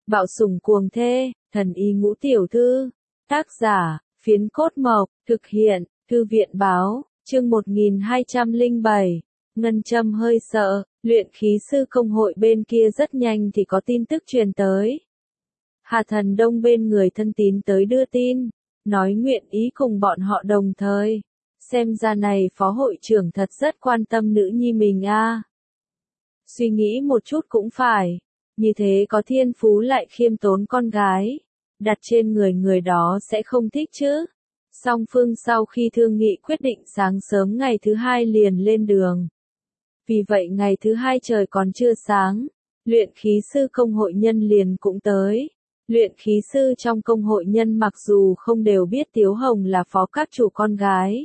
Bạo sủng cuồng thê, thần y ngũ tiểu thư. Tác giả, Phiến Cốt Mộc, thực hiện, Thư viện báo, chương 1207. Ngân Châm hơi sợ, luyện khí sư công hội bên kia rất nhanh thì có tin tức truyền tới. Hà Thần Đông bên người thân tín tới đưa tin, nói nguyện ý cùng bọn họ đồng thời. Xem ra này phó hội trưởng thật rất quan tâm nữ nhi mình a. Suy nghĩ một chút cũng phải, như thế có thiên phú lại khiêm tốn con gái, đặt trên người người đó sẽ không thích chứ. Song phương sau khi thương nghị quyết định sáng sớm ngày thứ hai liền lên đường. Vì vậy ngày thứ hai trời còn chưa sáng, luyện khí sư công hội nhân liền cũng tới. Luyện khí sư trong công hội nhân mặc dù không đều biết Tiếu Hồng là phó các chủ con gái,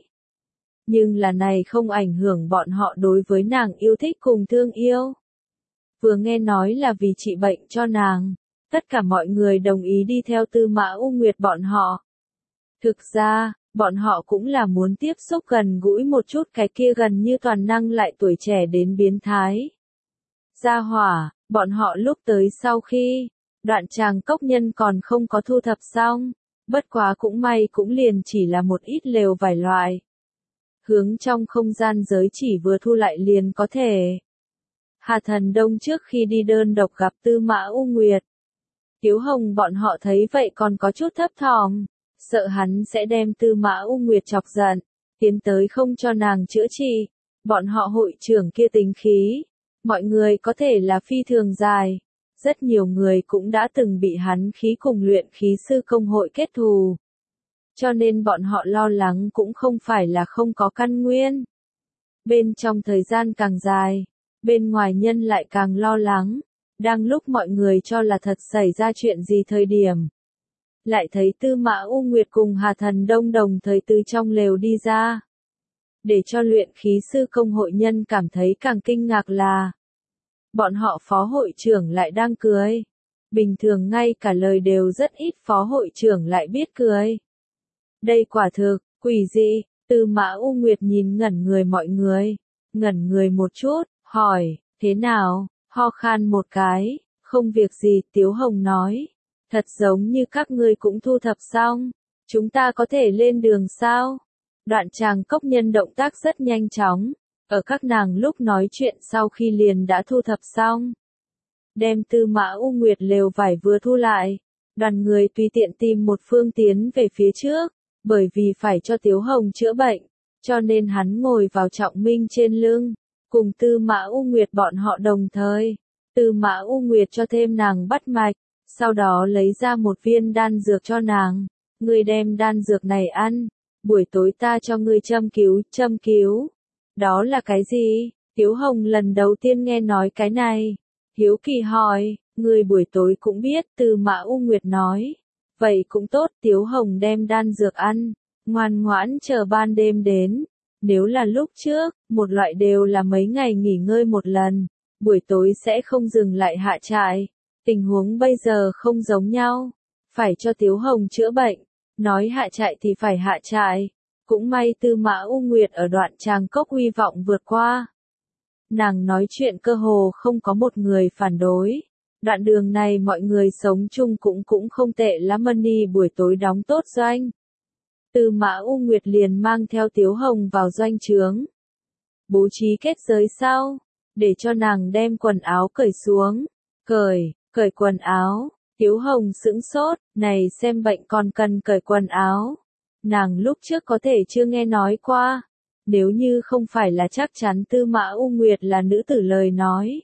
nhưng là này không ảnh hưởng bọn họ đối với nàng yêu thích cùng thương yêu. Vừa nghe nói là vì trị bệnh cho nàng, tất cả mọi người đồng ý đi theo Tư Mã U Nguyệt bọn họ. Thực ra, bọn họ cũng là muốn tiếp xúc gần gũi một chút cái kia gần như toàn năng lại tuổi trẻ đến biến thái. Gia hỏa, bọn họ lúc tới sau khi, Đoạn Tràng Cốc nhân còn không có thu thập xong, bất quá cũng may cũng liền chỉ là một ít lều vải loại. Hướng trong không gian giới chỉ vừa thu lại liền có thể. Hà Thần Đông trước khi đi đơn độc gặp Tư Mã U Nguyệt. Tiếu Hồng bọn họ thấy vậy còn có chút thấp thỏm, sợ hắn sẽ đem Tư Mã U Nguyệt chọc giận, tiến tới không cho nàng chữa trị. Bọn họ hội trưởng kia tính khí, mọi người có thể là phi thường dài. Rất nhiều người cũng đã từng bị hắn khí cùng luyện khí sư công hội kết thù. Cho nên bọn họ lo lắng cũng không phải là không có căn nguyên. Bên trong thời gian càng dài, bên ngoài nhân lại càng lo lắng. Đang lúc mọi người cho là thật xảy ra chuyện gì thời điểm, lại thấy Tư Mã U Nguyệt cùng Hà Thần Đông đồng thời từ trong lều đi ra. Để cho luyện khí sư công hội nhân cảm thấy càng kinh ngạc là bọn họ phó hội trưởng lại đang cười. Bình thường ngay cả lời đều rất ít phó hội trưởng lại biết cười. Đây quả thực, quỷ dị. Tư Mã U Nguyệt nhìn ngẩn người mọi người, ngẩn người một chút, hỏi, thế nào, ho khan một cái, không việc gì. Tiếu Hồng nói, thật giống như các ngươi cũng thu thập xong, chúng ta có thể lên đường sao? Đoạn Tràng Cốc nhân động tác rất nhanh chóng, ở các nàng lúc nói chuyện sau khi liền đã thu thập xong. Đem Tư Mã U Nguyệt lều vải vừa thu lại, đoàn người tùy tiện tìm một phương tiến về phía trước, bởi vì phải cho Tiếu Hồng chữa bệnh, cho nên hắn ngồi vào Trọng Minh trên lưng, cùng Tư Mã U Nguyệt bọn họ đồng thời. Tư Mã U Nguyệt cho thêm nàng bắt mạch, sau đó lấy ra một viên đan dược cho nàng. Ngươi đem đan dược này ăn, buổi tối ta cho ngươi châm cứu. Châm cứu? Đó là cái gì? Tiếu Hồng lần đầu tiên nghe nói cái này. Hiếu kỳ hỏi, ngươi buổi tối cũng biết. Tư Mã U Nguyệt nói. Vậy cũng tốt. Tiếu Hồng đem đan dược ăn, ngoan ngoãn chờ ban đêm đến. Nếu là lúc trước, một loại đều là mấy ngày nghỉ ngơi một lần, buổi tối sẽ không dừng lại hạ trại. Tình huống bây giờ không giống nhau, phải cho Tiếu Hồng chữa bệnh, nói hạ trại thì phải hạ trại. Cũng may Tư Mã U Nguyệt ở Đoạn Tràng Cốc hy vọng vượt qua. Nàng nói chuyện cơ hồ không có một người phản đối. Đoạn đường này mọi người sống chung cũng không tệ lắm. Money buổi tối đóng tốt doanh. Tư Mã U Nguyệt liền mang theo Tiếu Hồng vào doanh trướng. Bố trí kết giới sau, để cho nàng đem quần áo cởi xuống. Cởi quần áo. Tiếu Hồng sững sốt, này xem bệnh còn cần cởi quần áo. Nàng lúc trước có thể chưa nghe nói qua. Nếu như không phải là chắc chắn Tư Mã U Nguyệt là nữ tử lời nói,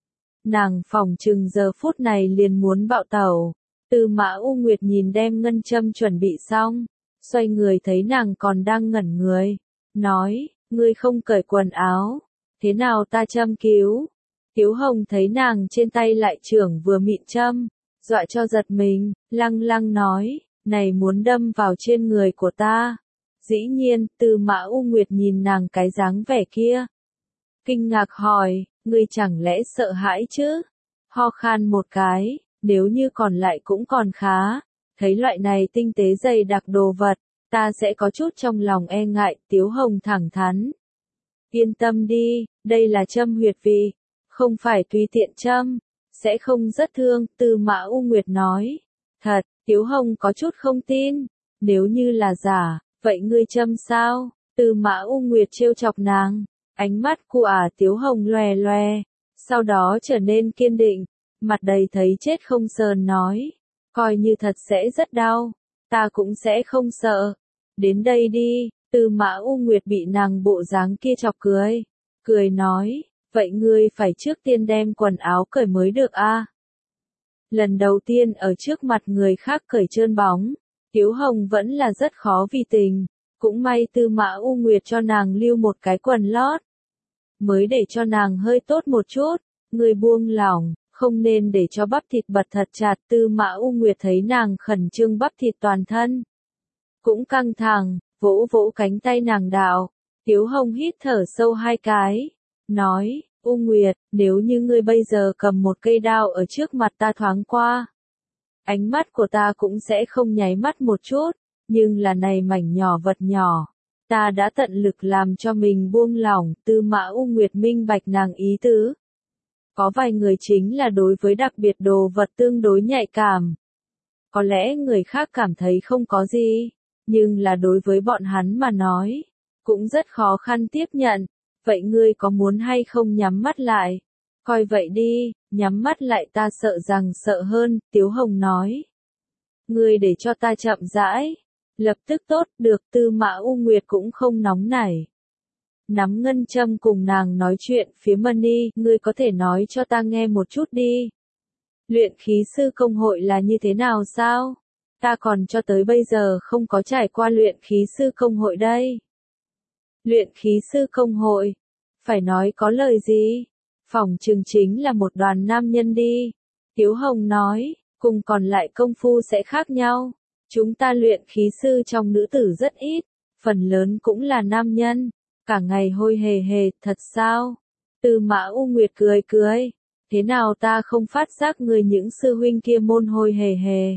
nàng phỏng chừng giờ phút này liền muốn bạo tẩu. Tư Mã U Nguyệt nhìn đem ngân châm chuẩn bị xong, xoay người thấy nàng còn đang ngẩn người, nói, ngươi không cởi quần áo, thế nào ta châm cứu? Tiếu Hồng thấy nàng trên tay lại trưởng vừa mịn châm, dọa cho giật mình, lăng lăng nói, này muốn đâm vào trên người của ta. Dĩ nhiên. Tư Mã U Nguyệt nhìn nàng cái dáng vẻ kia, kinh ngạc hỏi, ngươi chẳng lẽ sợ hãi chứ? Ho khan một cái, nếu như còn lại cũng còn khá. Thấy loại này tinh tế dày đặc đồ vật, ta sẽ có chút trong lòng e ngại. Tiếu Hồng thẳng thắn. Yên tâm đi, đây là châm huyệt vị, không phải tùy tiện châm. sẽ không rất thương, Tư Mã U Nguyệt nói. Thật, Tiếu Hồng có chút không tin. Nếu như là giả, vậy ngươi châm sao? Tư Mã U Nguyệt trêu chọc nàng. Ánh mắt của Tiếu Hồng lòe lòe. Sau đó trở nên kiên định. Mặt đầy thấy chết không sờn nói. Coi như thật sẽ rất đau. Ta cũng sẽ không sợ. Đến đây đi. Tư Mã U Nguyệt bị nàng bộ dáng kia chọc cười. Cười nói. Vậy ngươi phải trước tiên đem quần áo cởi mới được a. Lần đầu tiên ở trước mặt người khác cởi trơn bóng, Tiếu Hồng vẫn là rất khó vì tình. Cũng may Tư Mã U Nguyệt cho nàng lưu một cái quần lót. Mới để cho nàng hơi tốt một chút. Người buông lỏng, không nên để cho bắp thịt bật thật chặt. Tư Mã U Nguyệt thấy nàng khẩn trương bắp thịt toàn thân. Cũng căng thẳng, vỗ vỗ cánh tay nàng đạo. Tiếu Hồng hít thở sâu 2 cái. Nói, U Nguyệt, nếu như ngươi bây giờ cầm một cây đao ở trước mặt ta thoáng qua. Ánh mắt của ta cũng sẽ không nháy mắt một chút, nhưng là này mảnh nhỏ vật nhỏ. Ta đã tận lực làm cho mình buông lỏng. Tư Mã U Nguyệt minh bạch nàng ý tứ. Có vài người chính là đối với đặc biệt đồ vật tương đối nhạy cảm. Có lẽ người khác cảm thấy không có gì, nhưng là đối với bọn hắn mà nói, cũng rất khó khăn tiếp nhận. Vậy ngươi có muốn hay không nhắm mắt lại? Coi vậy đi, nhắm mắt lại ta sợ rằng sợ hơn, Tiếu Hồng nói. Ngươi để cho ta chậm rãi. Lập tức tốt, được. Tư Mã U Nguyệt cũng không nóng nảy. Nắm ngân châm cùng nàng nói chuyện. Phía Mani, ngươi có thể nói cho ta nghe một chút đi. Luyện khí sư công hội là như thế nào sao? Ta còn cho tới bây giờ không có trải qua luyện khí sư công hội đây. Luyện khí sư công hội? Phải nói có lời gì? Phỏng chừng chính là một đoàn nam nhân đi. Tiếu Hồng nói, cùng còn lại công phu sẽ khác nhau. Chúng ta luyện khí sư trong nữ tử rất ít, phần lớn cũng là nam nhân. Cả ngày hôi hề hề, thật sao? Tư Mã U Nguyệt cười cười. Thế nào ta không phát giác người những sư huynh kia môn hôi hề hề?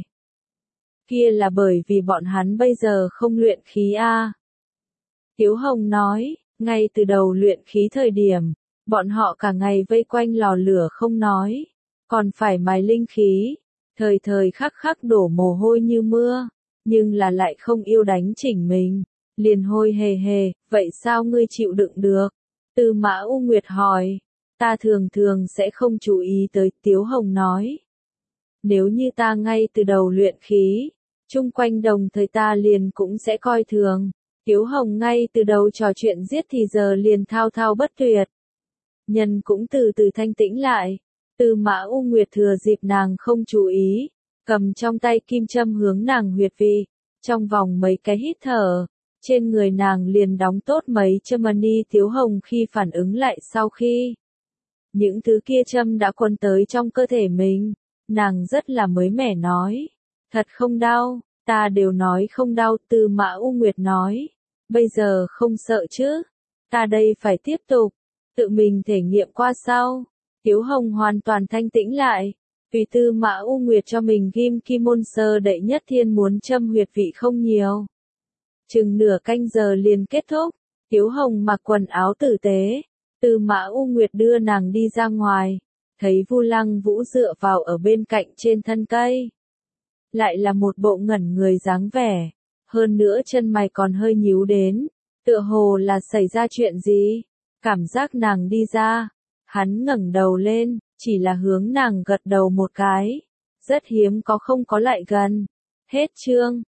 Kia là bởi vì bọn hắn bây giờ không luyện khí a. Tiếu Hồng nói, ngay từ đầu luyện khí thời điểm, bọn họ cả ngày vây quanh lò lửa không nói, còn phải mài linh khí, thời thời khắc khắc đổ mồ hôi như mưa, nhưng là lại không yêu đánh chỉnh mình, liền hôi hề hề, vậy sao ngươi chịu đựng được? Tư Mã U Nguyệt hỏi, ta thường thường sẽ không chú ý tới, Tiếu Hồng nói. Nếu như ta ngay từ đầu luyện khí, chung quanh đồng thời ta liền cũng sẽ coi thường. Tiếu Hồng ngay từ đầu trò chuyện giết thì giờ liền thao thao bất tuyệt. Nhân cũng từ từ thanh tĩnh lại. Tư Mã U Nguyệt thừa dịp nàng không chú ý, cầm trong tay kim châm hướng nàng huyệt vị. Trong vòng mấy cái hít thở, trên người nàng liền đóng tốt mấy châm mani. Tiếu Hồng khi phản ứng lại sau khi những thứ kia châm đã quấn tới trong cơ thể mình, nàng rất là mới mẻ nói. Thật không đau, ta đều nói không đau. Tư Mã U Nguyệt nói. Bây giờ không sợ chứ? Ta đây phải tiếp tục. Tự mình thể nghiệm qua sau. Tiếu Hồng hoàn toàn thanh tĩnh lại. Vì Tư Mã U Nguyệt cho mình ghim kim môn sơ đệ nhất thiên muốn châm huyệt vị không nhiều. Chừng nửa canh giờ liền kết thúc. Tiếu Hồng mặc quần áo tử tế. Tư Mã U Nguyệt đưa nàng đi ra ngoài. Thấy Vu Lăng Vũ dựa vào ở bên cạnh trên thân cây. Lại là một bộ ngẩn người dáng vẻ. Hơn nữa chân mày còn hơi nhíu đến. Tựa hồ là xảy ra chuyện gì? Cảm giác nàng đi ra. Hắn ngẩng đầu lên, chỉ là hướng nàng gật đầu một cái. Rất hiếm có không có lại gần. Hết chương.